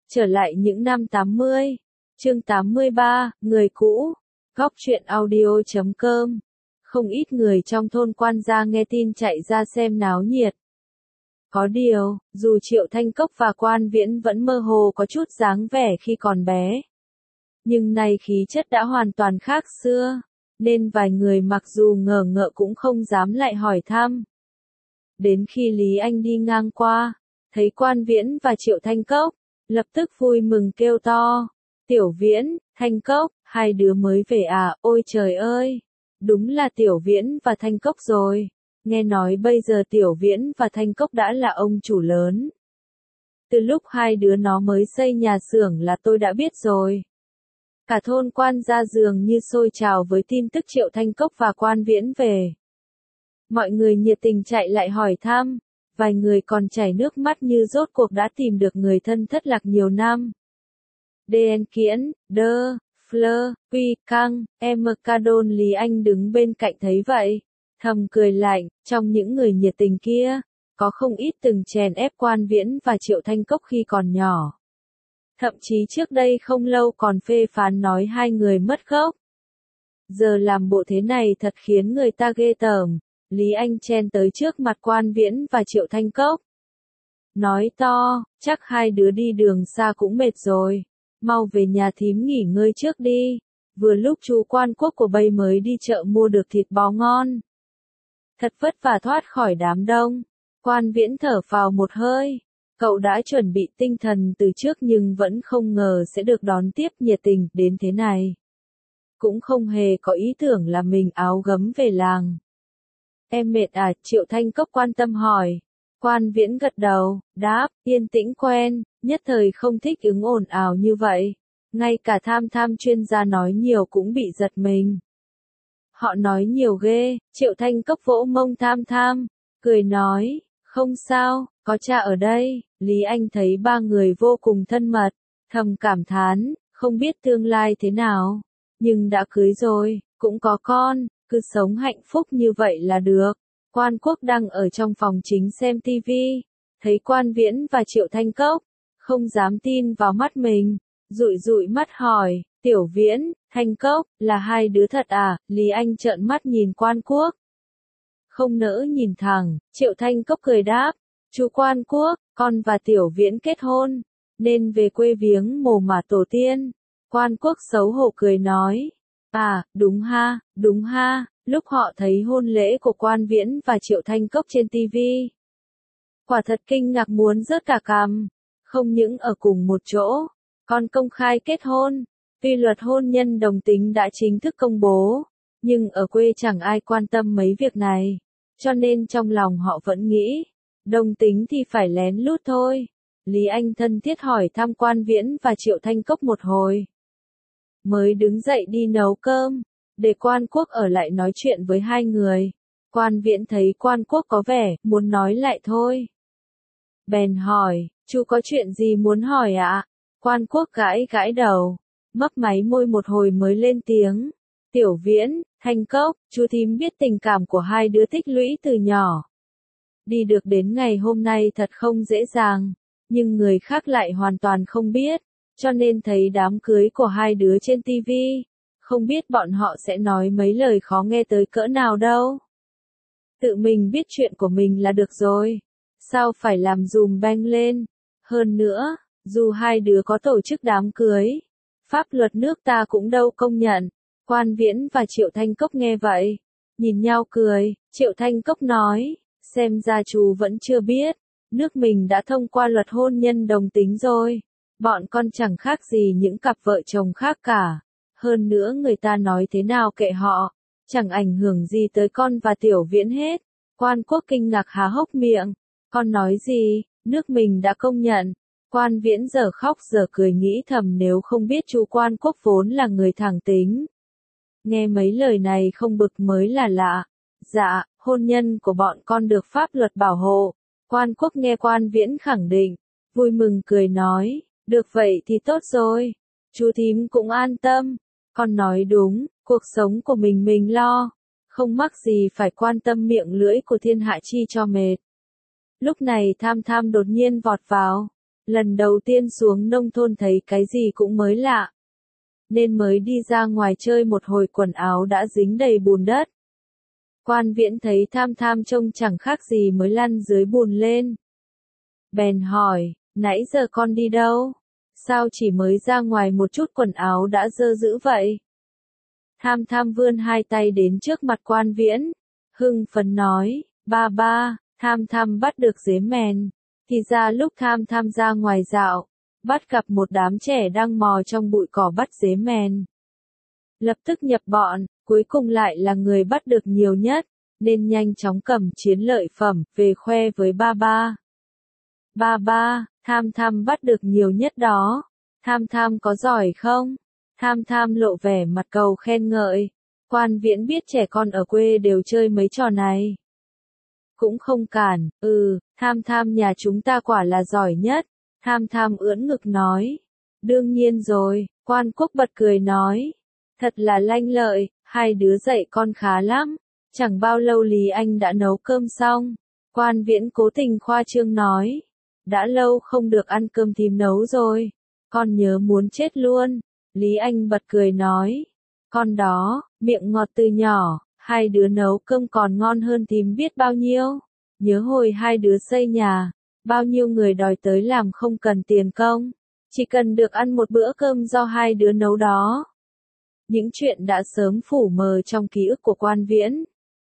Trở lại những năm 80. Chương 83, người cũ. Góc truyện audio.com. Không ít người trong thôn Quan Gia nghe tin chạy ra xem náo nhiệt. Có điều, dù Triệu Thanh Cốc và Quan Viễn vẫn mơ hồ có chút dáng vẻ khi còn bé, nhưng nay khí chất đã hoàn toàn khác xưa, nên vài người mặc dù ngờ ngợ cũng không dám lại hỏi thăm. Đến khi Lý Anh đi ngang qua, thấy Quan Viễn và Triệu Thanh Cốc, lập tức vui mừng kêu to: Tiểu Viễn, Thanh Cốc, hai đứa mới về à? Ôi trời ơi, đúng là Tiểu Viễn và Thanh Cốc rồi. Nghe nói bây giờ Tiểu Viễn và Thanh Cốc đã là ông chủ lớn. Từ lúc hai đứa nó mới xây nhà xưởng là tôi đã biết rồi. Cả thôn Quan Gia dường như sôi trào với tin tức Triệu Thanh Cốc và Quan Viễn về. Mọi người nhiệt tình chạy lại hỏi thăm, vài người còn chảy nước mắt như rốt cuộc đã tìm được người thân thất lạc nhiều năm. Đen Kiễn, Đơ, Fleur, Quy, Căng, Cardon. Lý Anh đứng bên cạnh thấy vậy, thầm cười lạnh, trong những người nhiệt tình kia, có không ít từng chèn ép Quan Viễn và Triệu Thanh Cốc khi còn nhỏ. Thậm chí trước đây không lâu còn phê phán nói hai người mất gốc. Giờ làm bộ thế này thật khiến người ta ghê tởm. Lý Anh chen tới trước mặt Quan Viễn và Triệu Thanh Cốc, nói to: chắc hai đứa đi đường xa cũng mệt rồi, mau về nhà thím nghỉ ngơi trước đi, vừa lúc chú Quan Quốc của Bây mới đi chợ mua được thịt bò ngon. Thật vất vả thoát khỏi đám đông. Quan Viễn thở phào một hơi, cậu đã chuẩn bị tinh thần từ trước nhưng vẫn không ngờ sẽ được đón tiếp nhiệt tình đến thế này. Cũng không hề có ý tưởng là mình áo gấm về làng. Em mệt à? Triệu Thanh Cốc quan tâm hỏi. Quan Viễn gật đầu, đáp: yên tĩnh quen, nhất thời không thích ứng ồn ào như vậy. Ngay cả Tham chuyên gia nói nhiều cũng bị giật mình. Họ nói nhiều ghê. Triệu Thanh Cốc vỗ mông Tham, cười nói: không sao, có cha ở đây. Lý Anh thấy ba người vô cùng thân mật, thầm cảm thán, không biết tương lai thế nào, nhưng đã cưới rồi, cũng có con, cứ sống hạnh phúc như vậy là được. Quan Quốc đang ở trong phòng chính xem tivi, thấy Quan Viễn và Triệu Thanh Cốc, không dám tin vào mắt mình, dụi mắt hỏi: Tiểu Viễn, Thanh Cốc, là hai đứa thật à? Lý Anh trợn mắt nhìn Quan Quốc, không nỡ nhìn thẳng. Triệu Thanh Cốc cười đáp: chú Quan Quốc, con và Tiểu Viễn kết hôn, nên về quê viếng mồ mả tổ tiên. Quan Quốc xấu hổ cười nói: à, đúng ha. Lúc họ thấy hôn lễ của Quan Viễn và Triệu Thanh Cốc trên tivi, quả thật kinh ngạc muốn rớt cả cằm. Không những ở cùng một chỗ, còn công khai kết hôn. Tuy luật hôn nhân đồng tính đã chính thức công bố, nhưng ở quê chẳng ai quan tâm mấy việc này, cho nên trong lòng họ vẫn nghĩ, đồng tính thì phải lén lút thôi. Lý Anh thân thiết hỏi thăm Quan Viễn và Triệu Thanh Cốc một hồi, mới đứng dậy đi nấu cơm, để Quan Quốc ở lại nói chuyện với hai người. Quan Viễn thấy Quan Quốc có vẻ muốn nói lại thôi, bèn hỏi: chú có chuyện gì muốn hỏi ạ? Quan Quốc gãi đầu, mấp máy môi một hồi mới lên tiếng: Tiểu Viễn, Thanh Cốc, chú thím biết tình cảm của hai đứa tích lũy từ nhỏ. Đi được đến ngày hôm nay thật không dễ dàng, nhưng người khác lại hoàn toàn không biết, cho nên thấy đám cưới của hai đứa trên tivi, không biết bọn họ sẽ nói mấy lời khó nghe tới cỡ nào đâu. Tự mình biết chuyện của mình là được rồi, sao phải làm dùm beng lên. Hơn nữa, dù hai đứa có tổ chức đám cưới, pháp luật nước ta cũng đâu công nhận. Quan Viễn và Triệu Thanh Cốc nghe vậy, nhìn nhau cười. Triệu Thanh Cốc nói: xem ra chú vẫn chưa biết, nước mình đã thông qua luật hôn nhân đồng tính rồi. Bọn con chẳng khác gì những cặp vợ chồng khác cả. Hơn nữa người ta nói thế nào kệ họ, chẳng ảnh hưởng gì tới con và Tiểu Viễn hết. Quan Quốc kinh ngạc há hốc miệng. Con nói gì? Nước mình đã công nhận? Quan Viễn giờ khóc giờ cười nghĩ thầm nếu không biết chú Quan Quốc vốn là người thẳng tính, nghe mấy lời này không bực mới là lạ. Dạ, hôn nhân của bọn con được pháp luật bảo hộ. Quan Quốc nghe Quan Viễn khẳng định, vui mừng cười nói: được vậy thì tốt rồi, chú thím cũng an tâm. Con nói đúng, cuộc sống của mình lo, không mắc gì phải quan tâm miệng lưỡi của thiên hạ chi cho mệt. Lúc này Tham đột nhiên vọt vào, Lần đầu tiên xuống nông thôn thấy cái gì cũng mới lạ. Nên mới đi ra ngoài chơi một hồi quần áo đã dính đầy bùn đất. Quan Viễn thấy Tham Tham trông chẳng khác gì mới lăn dưới bùn lên. Bèn hỏi, nãy giờ con đi đâu? Sao chỉ mới ra ngoài một chút quần áo đã dơ dữ vậy? Tham Tham vươn hai tay đến trước mặt Quan Viễn. Hưng phấn nói, ba ba, Tham Tham bắt được dế mèn. Thì ra lúc Tham Tham ra ngoài dạo, bắt gặp một đám trẻ đang mò trong bụi cỏ bắt dế mèn. Lập tức nhập bọn, cuối cùng lại là người bắt được nhiều nhất, nên nhanh chóng cầm chiến lợi phẩm về khoe với ba ba. Ba ba, Tham Tham bắt được nhiều nhất đó. Tham Tham có giỏi không? Tham Tham lộ vẻ mặt cầu khen ngợi. Quan Viễn biết trẻ con ở quê đều chơi mấy trò này. Cũng không cản, Tham Tham nhà chúng ta quả là giỏi nhất. Tham Tham ưỡn ngực nói. Đương nhiên rồi, Quan Quốc bật cười nói. Thật là lanh lợi, hai đứa dạy con khá lắm. Chẳng bao lâu Lý Anh đã nấu cơm xong. Quan Viễn cố tình khoa trương nói. Đã lâu không được ăn cơm thím nấu rồi. Con nhớ muốn chết luôn. Lý Anh bật cười nói. Con đó, miệng ngọt từ nhỏ, hai đứa nấu cơm còn ngon hơn thím biết bao nhiêu. Nhớ hồi hai đứa xây nhà, bao nhiêu người đòi tới làm không cần tiền công. Chỉ cần được ăn một bữa cơm do hai đứa nấu đó. Những chuyện đã sớm phủ mờ trong ký ức của Quan Viễn.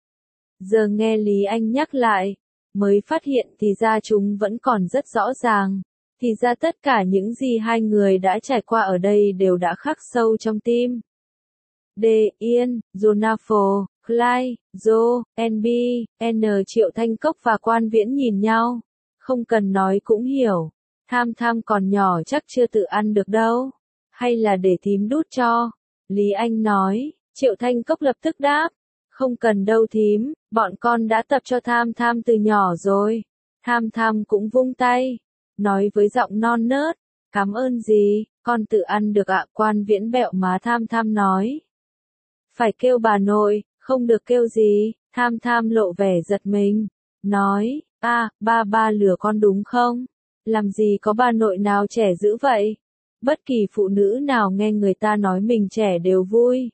Giờ nghe Lý Anh nhắc lại, mới phát hiện thì ra chúng vẫn còn rất rõ ràng. Thì ra tất cả những gì hai người đã trải qua ở đây đều đã khắc sâu trong tim. D. Yên, Jonafo, Clyde, Joe, NB, N. Triệu Thanh Cốc và Quan Viễn nhìn nhau. Không cần nói cũng hiểu. Tham Tham còn nhỏ chắc chưa tự ăn được đâu. Hay là để thím đút cho? Lý Anh nói. Triệu Thanh Cốc lập tức đáp. Không cần đâu thím, bọn con đã tập cho Tham Tham từ nhỏ rồi. Tham Tham cũng vung tay. Nói với giọng non nớt. Cảm ơn gì, con tự ăn được ạ. Quan Viễn bẹo má Tham Tham nói. Phải kêu bà nội, không được kêu gì. Tham Tham lộ vẻ giật mình. Nói, ba ba lừa con đúng không? Làm gì có bà nội nào trẻ dữ vậy? Bất kỳ phụ nữ nào nghe người ta nói mình trẻ đều vui.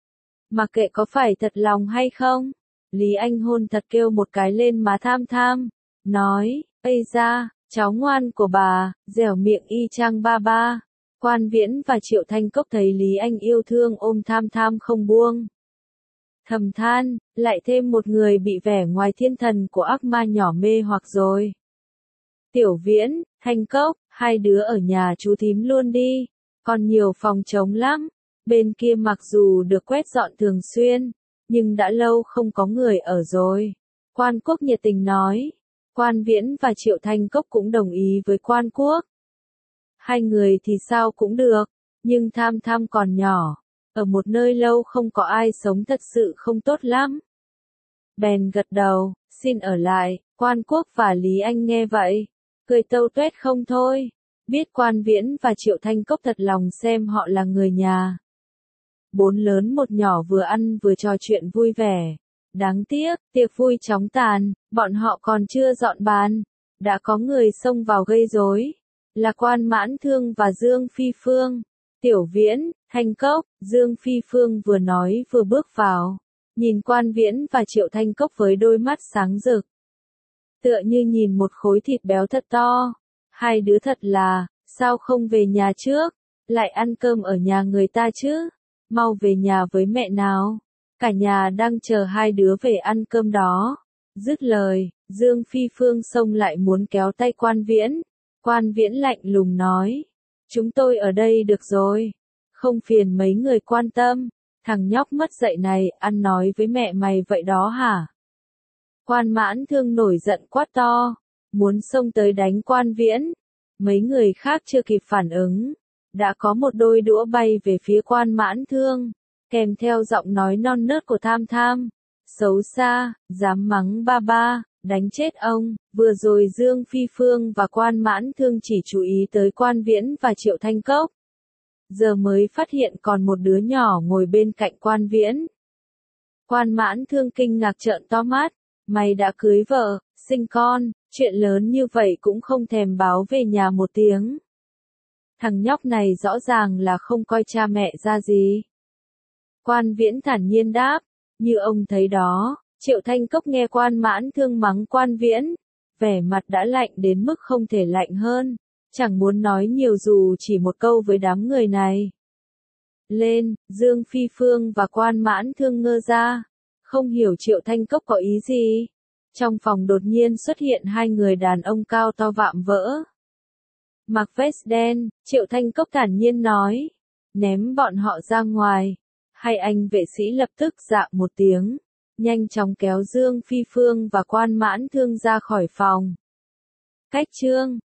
Mà kệ có phải thật lòng hay không? Lý Anh hôn thật kêu một cái lên má Tham Tham. Nói, ây da, cháu ngoan của bà, dẻo miệng y chang ba ba. Quan Viễn và Triệu Thanh Cốc thấy Lý Anh yêu thương ôm Tham Tham không buông. Thầm than, lại thêm một người bị vẻ ngoài thiên thần của ác ma nhỏ mê hoặc rồi. Tiểu Viễn, Thanh Cốc, hai đứa ở nhà chú thím luôn đi, còn nhiều phòng trống lắm. Bên kia mặc dù được quét dọn thường xuyên, nhưng đã lâu không có người ở rồi. Quan Quốc nhiệt tình nói. Quan Viễn và Triệu Thanh Cốc cũng đồng ý với Quan Quốc. Hai người thì sao cũng được, nhưng Tham Tham còn nhỏ, ở một nơi lâu không có ai sống thật sự không tốt lắm. Bèn gật đầu, xin ở lại. Quan Quốc và Lý Anh nghe vậy, cười tâu tuét không thôi, biết Quan Viễn và Triệu Thanh Cốc thật lòng xem họ là người nhà. Bốn lớn một nhỏ vừa ăn vừa trò chuyện vui vẻ. Đáng tiếc, tiệc vui chóng tàn, bọn họ còn chưa dọn bàn, đã có người xông vào gây rối. Là Quan Mãn Thương và Dương Phi Phương. Tiểu Viễn, Thanh Cốc, Dương Phi Phương vừa nói vừa bước vào, nhìn Quan Viễn và Triệu Thanh Cốc với đôi mắt sáng rực. Tựa như nhìn một khối thịt béo thật to. Hai đứa thật là, sao không về nhà trước, lại ăn cơm ở nhà người ta chứ? Mau về nhà với mẹ nào. Cả nhà đang chờ hai đứa về ăn cơm đó. Dứt lời, Dương Phi Phương xông lại muốn kéo tay Quan Viễn. Quan Viễn lạnh lùng nói. Chúng tôi ở đây được rồi. Không phiền mấy người quan tâm. Thằng nhóc mất dạy này, ăn nói với mẹ mày vậy đó hả? Quan Mãn Thương nổi giận quát to. Muốn xông tới đánh Quan Viễn. Mấy người khác chưa kịp phản ứng. Đã có một đôi đũa bay về phía Quan Mãn Thương. Kèm theo giọng nói non nớt của Tham Tham. Xấu xa, dám mắng ba ba, đánh chết ông. Vừa rồi Dương Phi Phương và Quan Mãn Thương chỉ chú ý tới Quan Viễn và Triệu Thanh Cốc. Giờ mới phát hiện còn một đứa nhỏ ngồi bên cạnh Quan Viễn. Quan Mãn Thương kinh ngạc trợn to mắt, Mày đã cưới vợ, sinh con, chuyện lớn như vậy cũng không thèm báo về nhà một tiếng. Thằng nhóc này rõ ràng là không coi cha mẹ ra gì. Quan Viễn thản nhiên đáp, như ông thấy đó. Triệu Thanh Cốc nghe Quan Mãn Thương mắng Quan Viễn, vẻ mặt đã lạnh đến mức không thể lạnh hơn, chẳng muốn nói nhiều dù chỉ một câu với đám người này. Lên, Dương Phi Phương và Quan Mãn Thương ngơ ra, không hiểu Triệu Thanh Cốc có ý gì. Trong phòng đột nhiên xuất hiện hai người đàn ông cao to vạm vỡ. Mặc vest đen, Triệu Thanh Cốc thản nhiên nói, ném bọn họ ra ngoài. Hai anh vệ sĩ lập tức dạ một tiếng, nhanh chóng kéo Dương Phi Phương và Quan Mãn Thương ra khỏi phòng. Cách chương